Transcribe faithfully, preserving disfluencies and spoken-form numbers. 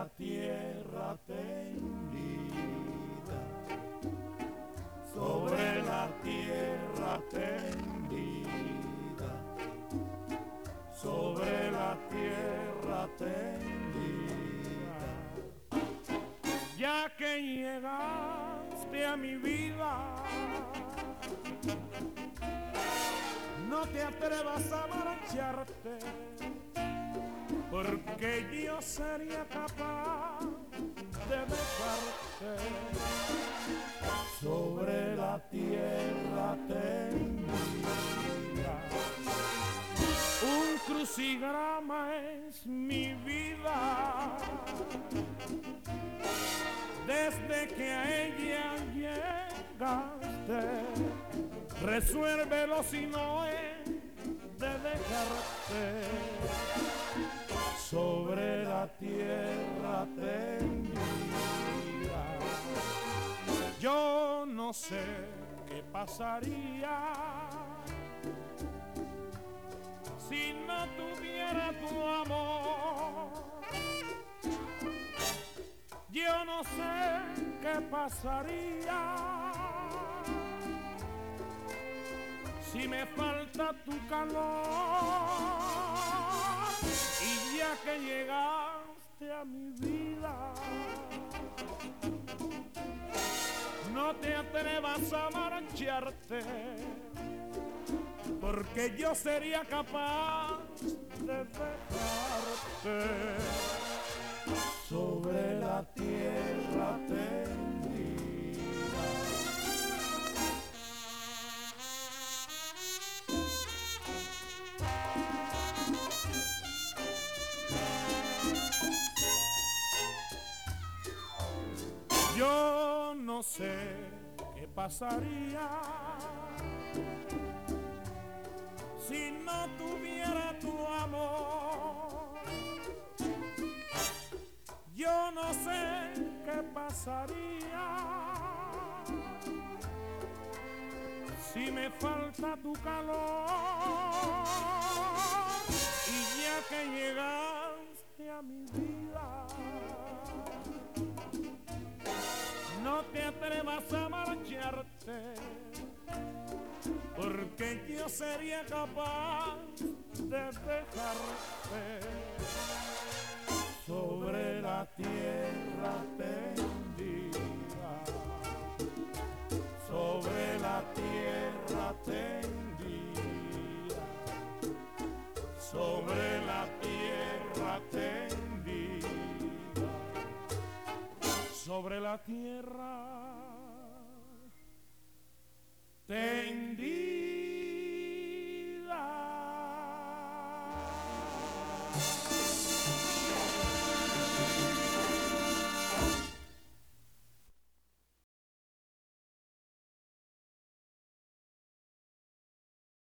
la tierra tendida, sobre la tierra tendida, sobre la tierra tendida. Ya que llegaste a mi vida, no te atrevas a marcharte, porque yo sería capaz de dejarte sobre la tierra tendida. Un crucigrama es mi vida, desde que a ella llegaste. Resuélvelo si no es de dejarte sobre la tierra tendida. Yo no sé qué pasaría si no tuviera tu amor. Yo no sé qué pasaría si me falta tu calor. Y ya que llegaste a mi vida, no te atrevas a marcharte, porque yo sería capaz de dejarte sobre la tierra tendida. Yo no sé qué pasaría si no tuviera tu amor. Yo no sé qué pasaría si me falta tu calor. Y ya que llegaste a mi vida, no te atrevas a marcharte, porque yo sería capaz de dejarte sobre la tierra tendida, sobre la tierra tendida, sobre la tierra tendida, sobre la tierra tendida.